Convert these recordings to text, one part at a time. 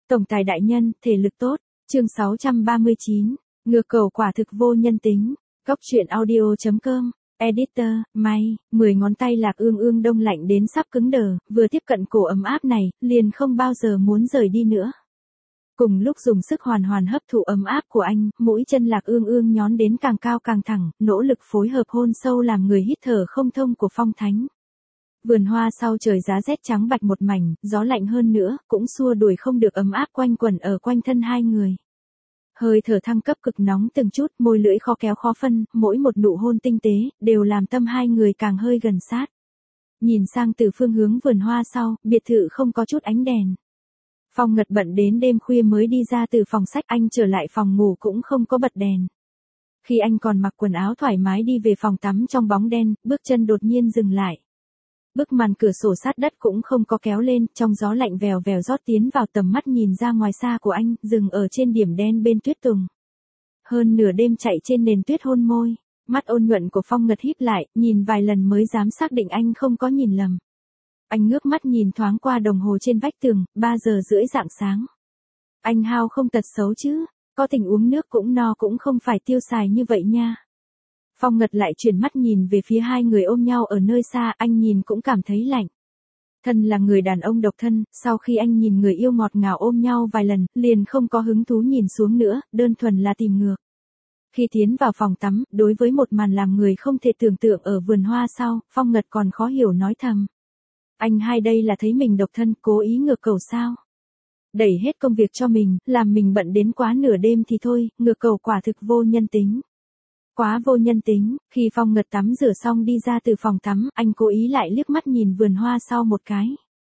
Tổng tài đại nhân, thể lực tốt. Chương 639. Ngược cầu quả thực vô nhân tính. Góc truyện audio.com. Editor, may, 10 ngón tay Lạc Ương Ương đông lạnh đến sắp cứng đờ, vừa tiếp cận cổ ấm áp này, liền không bao giờ muốn rời đi nữa. Cùng lúc dùng sức hoàn hoàn hấp thụ ấm áp của anh, mũi chân Lạc Ương Ương nhón đến càng cao càng thẳng, nỗ lực phối hợp hôn sâu làm người hít thở không thông của Phong Thánh. Vườn hoa sau trời giá rét trắng bạch một mảnh, gió lạnh hơn nữa, cũng xua đuổi không được ấm áp quanh quẩn ở quanh thân hai người. Hơi thở thăng cấp cực nóng từng chút, môi lưỡi khó kéo khó phân, mỗi một nụ hôn tinh tế, đều làm tâm hai người càng hơi gần sát. Nhìn sang từ phương hướng vườn hoa sau, biệt thự không có chút ánh đèn. Phong Ngật bận đến đêm khuya mới đi ra từ phòng sách, anh trở lại phòng ngủ cũng không có bật đèn. Khi anh còn mặc quần áo thoải mái đi về phòng tắm trong bóng đen, bước chân đột nhiên dừng lại. Bức màn cửa sổ sát đất cũng không có kéo lên, trong gió lạnh vèo vèo rót tiến vào tầm mắt nhìn ra ngoài xa của anh, dừng ở trên điểm đen bên tuyết tùng. Hơn nửa đêm chạy trên nền tuyết hôn môi, mắt ôn nhuận của Phong Ngật híp lại, nhìn vài lần mới dám xác định anh không có nhìn lầm. Anh ngước mắt nhìn thoáng qua đồng hồ trên vách tường, 3 giờ rưỡi rạng sáng. Anh hao không tật xấu chứ, có thỉnh uống nước cũng no cũng không phải tiêu xài như vậy nha. Phong Ngật lại chuyển mắt nhìn về phía hai người ôm nhau ở nơi xa, anh nhìn cũng cảm thấy lạnh. Thân là người đàn ông độc thân, sau khi anh nhìn người yêu ngọt ngào ôm nhau vài lần, liền không có hứng thú nhìn xuống nữa, đơn thuần là tìm ngược. Khi tiến vào phòng tắm, đối với một màn làm người không thể tưởng tượng ở vườn hoa sau, Phong Ngật còn khó hiểu nói thầm. Anh hai đây là thấy mình độc thân, cố ý ngược cầu sao? Đẩy hết công việc cho mình, làm mình bận đến quá nửa đêm thì thôi, ngược cầu quả thực vô nhân tính. Quá vô nhân tính, khi Phong Ngật tắm rửa xong đi ra từ phòng tắm, anh cố ý lại liếc mắt nhìn vườn hoa sau một cái.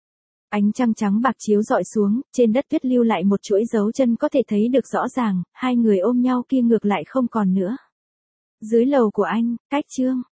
Ánh trăng trắng bạc chiếu rọi xuống, trên đất tuyết lưu lại một chuỗi dấu chân có thể thấy được rõ ràng, hai người ôm nhau kia ngược lại không còn nữa. Dưới lầu của anh, cách Trương,